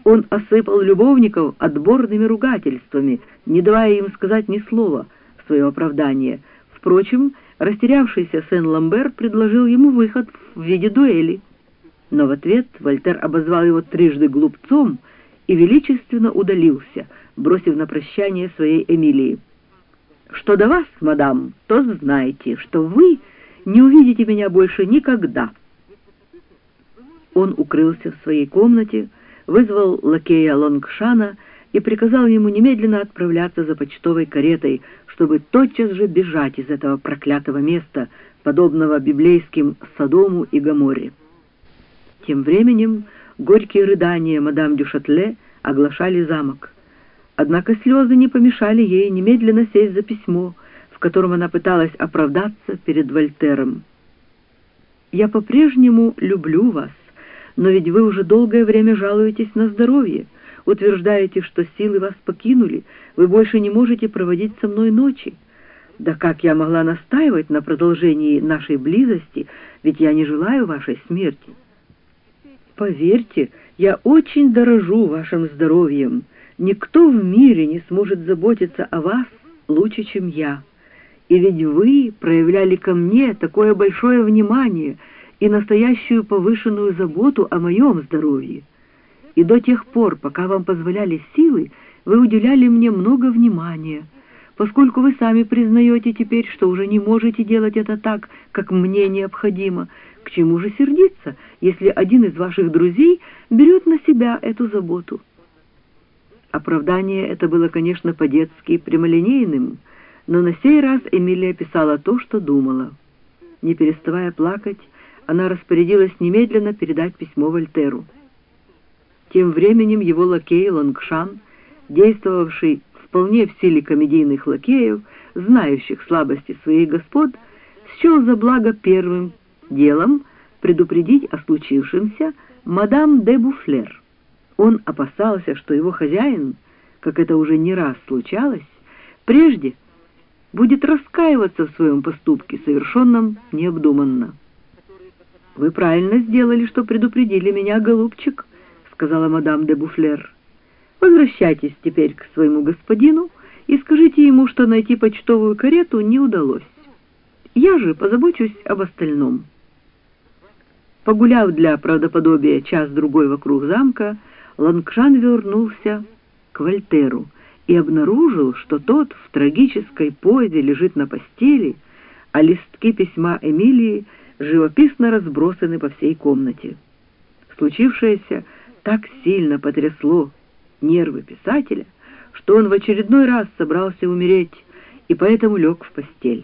Он осыпал любовников отборными ругательствами, не давая им сказать ни слова в свое оправдание. Впрочем, растерявшийся Сен-Ламбер предложил ему выход в виде дуэли. Но в ответ Вольтер обозвал его трижды глупцом и величественно удалился, бросив на прощание своей Эмилии: «Что до вас, мадам, то знайте, что вы не увидите меня больше никогда». Он укрылся в своей комнате, вызвал лакея Лонгшана и приказал ему немедленно отправляться за почтовой каретой, чтобы тотчас же бежать из этого проклятого места, подобного библейским Содому и Гоморре. Тем временем горькие рыдания мадам дю Шатле оглашали замок. Однако слезы не помешали ей немедленно сесть за письмо, в котором она пыталась оправдаться перед Вольтером. «Я по-прежнему люблю вас, но ведь вы уже долгое время жалуетесь на здоровье, утверждаете, что силы вас покинули, вы больше не можете проводить со мной ночи. Да как я могла настаивать на продолжении нашей близости, ведь я не желаю вашей смерти. Поверьте, я очень дорожу вашим здоровьем. Никто в мире не сможет заботиться о вас лучше, чем я. И ведь вы проявляли ко мне такое большое внимание и настоящую повышенную заботу о моем здоровье. И до тех пор, пока вам позволяли силы, вы уделяли мне много внимания, поскольку вы сами признаете теперь, что уже не можете делать это так, как мне необходимо. К чему же сердиться, если один из ваших друзей берет на себя эту заботу?» Оправдание это было, конечно, по-детски прямолинейным, но на сей раз Эмилия писала то, что думала. Не переставая плакать, она распорядилась немедленно передать письмо Вольтеру. Тем временем его лакей Лонгшан, действовавший вполне в стиле комедийных лакеев, знающих слабости своих господ, счел за благо первым делом предупредить о случившемся мадам де Буфлер. Он опасался, что его хозяин, как это уже не раз случалось, прежде будет раскаиваться в своем поступке, совершенном необдуманно. «Вы правильно сделали, что предупредили меня, голубчик», — сказала мадам де Буфлер. «Возвращайтесь теперь к своему господину и скажите ему, что найти почтовую карету не удалось. Я же позабочусь об остальном». Погуляв для правдоподобия час-другой вокруг замка, Лонгшан вернулся к Вольтеру и обнаружил, что тот в трагической позе лежит на постели, а листки письма Эмилии живописно разбросаны по всей комнате. Случившееся так сильно потрясло нервы писателя, что он в очередной раз собрался умереть и поэтому лег в постель.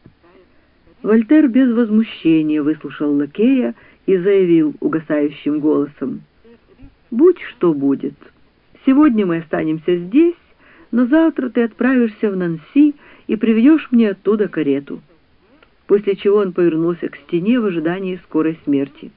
Вольтер без возмущения выслушал лакея и заявил угасающим голосом: «Будь что будет. Сегодня мы останемся здесь, но завтра ты отправишься в Нанси и приведешь мне оттуда карету». После чего он повернулся к стене в ожидании скорой смерти.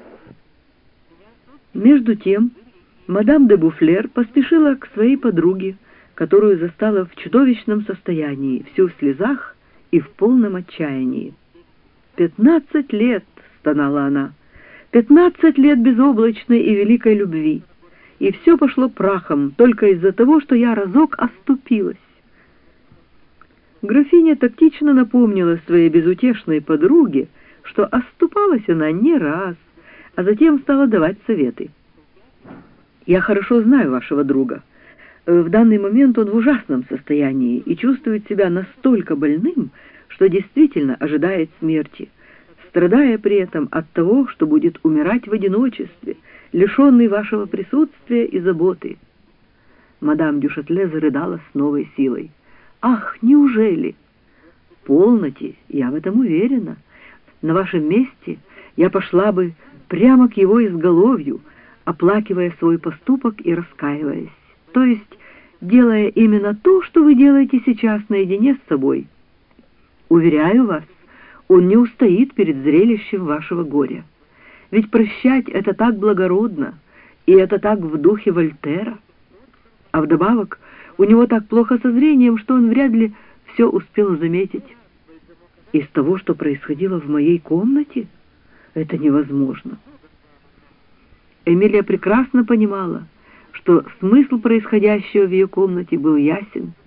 Между тем, мадам де Буфлер поспешила к своей подруге, которую застала в чудовищном состоянии, всю в слезах и в полном отчаянии. «15 лет!» — стонала она. «15 лет безоблачной и великой любви, и все пошло прахом только из-за того, что я разок оступилась». Графиня тактично напомнила своей безутешной подруге, что оступалась она не раз, а затем стала давать советы. «Я хорошо знаю вашего друга. В данный момент он в ужасном состоянии и чувствует себя настолько больным, что действительно ожидает смерти, страдая при этом от того, что будет умирать в одиночестве, лишенный вашего присутствия и заботы». Мадам дю Шатле зарыдала с новой силой. «Ах, неужели?» «Полноте, я в этом уверена. На вашем месте я пошла бы прямо к его изголовью, оплакивая свой поступок и раскаиваясь, то есть делая именно то, что вы делаете сейчас наедине с собой. Уверяю вас, он не устоит перед зрелищем вашего горя. Ведь прощать — это так благородно, и это так в духе Вольтера. А вдобавок у него так плохо со зрением, что он вряд ли все успел заметить. Из того, что происходило в моей комнате, это невозможно». Эмилия прекрасно понимала, что смысл происходящего в ее комнате был ясен.